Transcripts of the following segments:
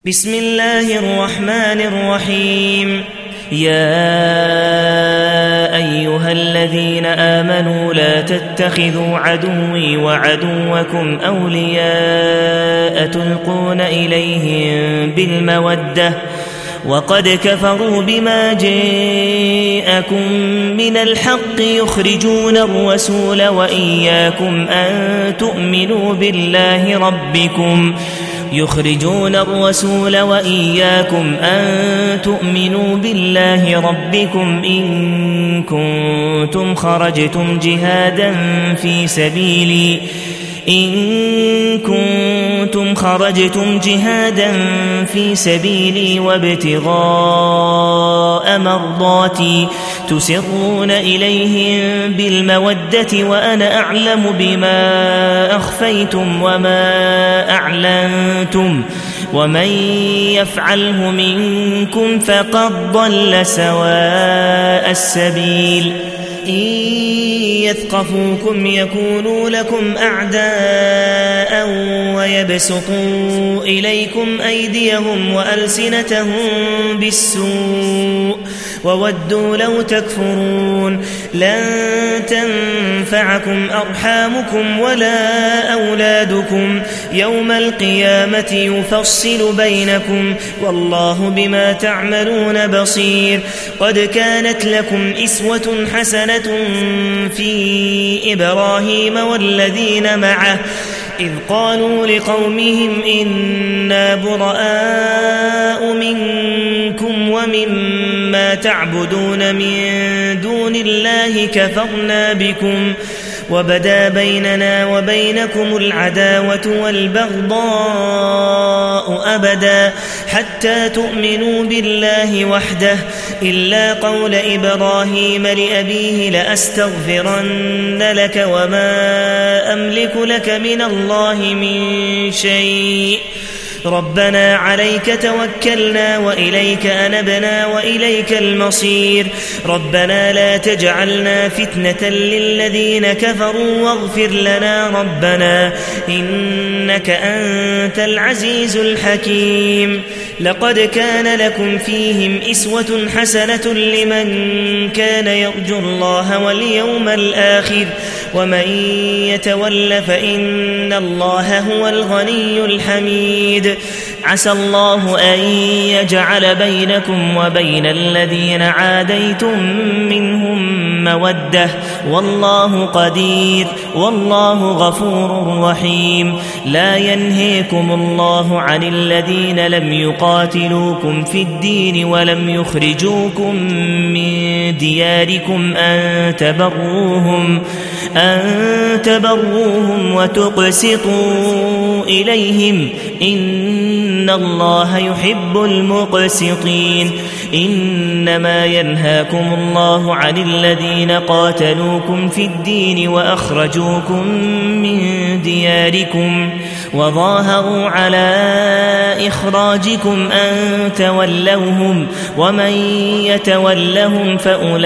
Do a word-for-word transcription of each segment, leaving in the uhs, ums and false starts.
بسم الله الرحمن الرحيم. يا أيها الذين آمنوا لا تتخذوا عدوي وعدوكم أولياء تلقون إليهم بالمودة وقد كفروا بما جاءكم من الحق يخرجون الرسول وإياكم أن تؤمنوا بالله ربكم يخرجون الرسول وإياكم أن تؤمنوا بالله ربكم إن كنتم خرجتم جهادا في سبيلي إن كنتم خرجتم جهادا في سبيلي وابتغاء مرضاتي تسرون إليهم بالمودة وأنا أعلم بما أخفيتم وما أعلنتم ومن يفعله منكم فقد ضل سواء السبيل. إن يثقفوكم يكونوا لكم أعداء ويبسطوا إليكم أيديهم وألسنتهم بالسوء وودوا لو تكفرون. لن تنفعكم أرحامكم ولا أولادكم يوم القيامة يفصل بينكم والله بما تعملون بصير. قد كانت لكم إسوة حسنة في إبراهيم والذين معه إذ قالوا لقومهم إنا براء منكم ومما تعبدون من دون الله كفرنا بكم وبدا بيننا وبينكم العداوة والبغضاء أبدا حتى تؤمنوا بالله وحده إلا قول إبراهيم لأبيه لأستغفرن لك وما أملك لك من الله من شيء ربنا عليك توكلنا وإليك أنبنا وإليك المصير. ربنا لا تجعلنا فتنة للذين كفروا واغفر لنا ربنا إنك أنت العزيز الحكيم. لقد كان لكم فيهم إسوة حسنة لمن كان يرجو الله واليوم الآخر ومن يتول فإن الله هو الغني الحميد. عسى الله أن يجعل بينكم وبين الذين عاديتم منهم مودة والله قدير والله غفور رحيم. لا ينهيكم الله عن الذين لم يقاتلوكم في الدين ولم يخرجوكم من دياركم أن تبروهم أن تبروهم وتقسطوا إليهم إن الله يحب المقسطين. إنما ينهاكم الله عن الذين قاتلوكم في الدين وأخرجوكم من دياركم وظاهروا على إخراجكم أن تولوهم ومن يتولهم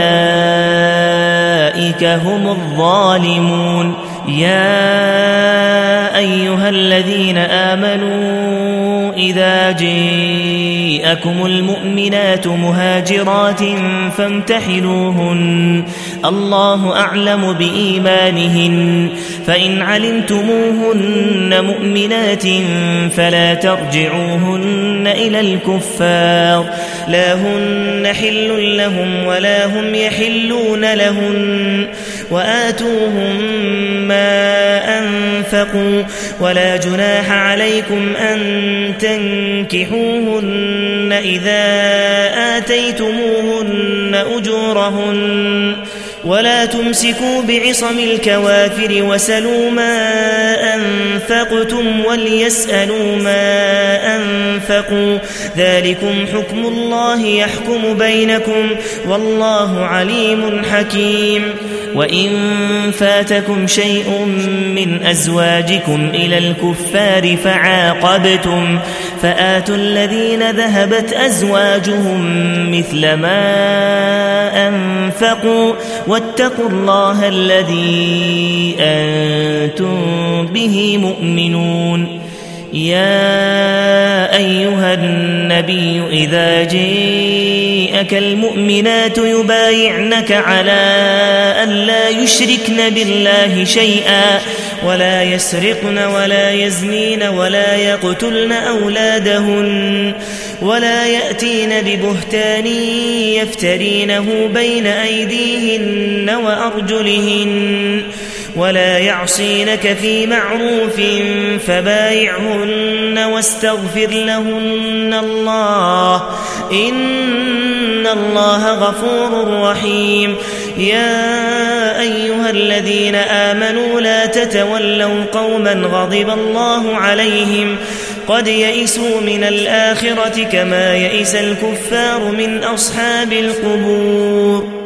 فأولئك هم الظالمون. يا أيها الذين آمنوا إذا جاءكم المؤمنات مهاجرات فامتحنوهن الله أعلم بإيمانهن فإن علمتموهن مؤمنات فلا ترجعوهن إلى الكفار لا هن حل لهم ولا هم يحلون لهن وآتوهم ما أنفقوا ولا جناح عليكم أن تنكحوهن إذا آتيتموهن أجورهن ولا تمسكوا بعصم الكوافر وسلوا ما أنفقتم وليسألوا ما أنفقوا ذلكم حكم الله يحكم بينكم والله عليم حكيم. وإن فاتكم شيء من أزواجكم إلى الكفار فعاقبتم فآتوا الذين ذهبت أزواجهم مثل ما أنفقوا واتقوا الله الذي أنتم به مؤمنون. يا أيها النبي إذا جاءك المؤمنات يبايعنك على أن لا يشركن بالله شيئا ولا يسرقن ولا يزنين ولا يقتلن أولادهن ولا يأتين ببهتان يفترينه بين أيديهن وأرجلهن ولا يعصينك في معروف فبايعهن واستغفر لهن الله إن الله غفور رحيم. يا أيها الذين آمنوا لا تتولوا قوما غضب الله عليهم قد يئسوا من الآخرة كما يئس الكفار من أصحاب القبور.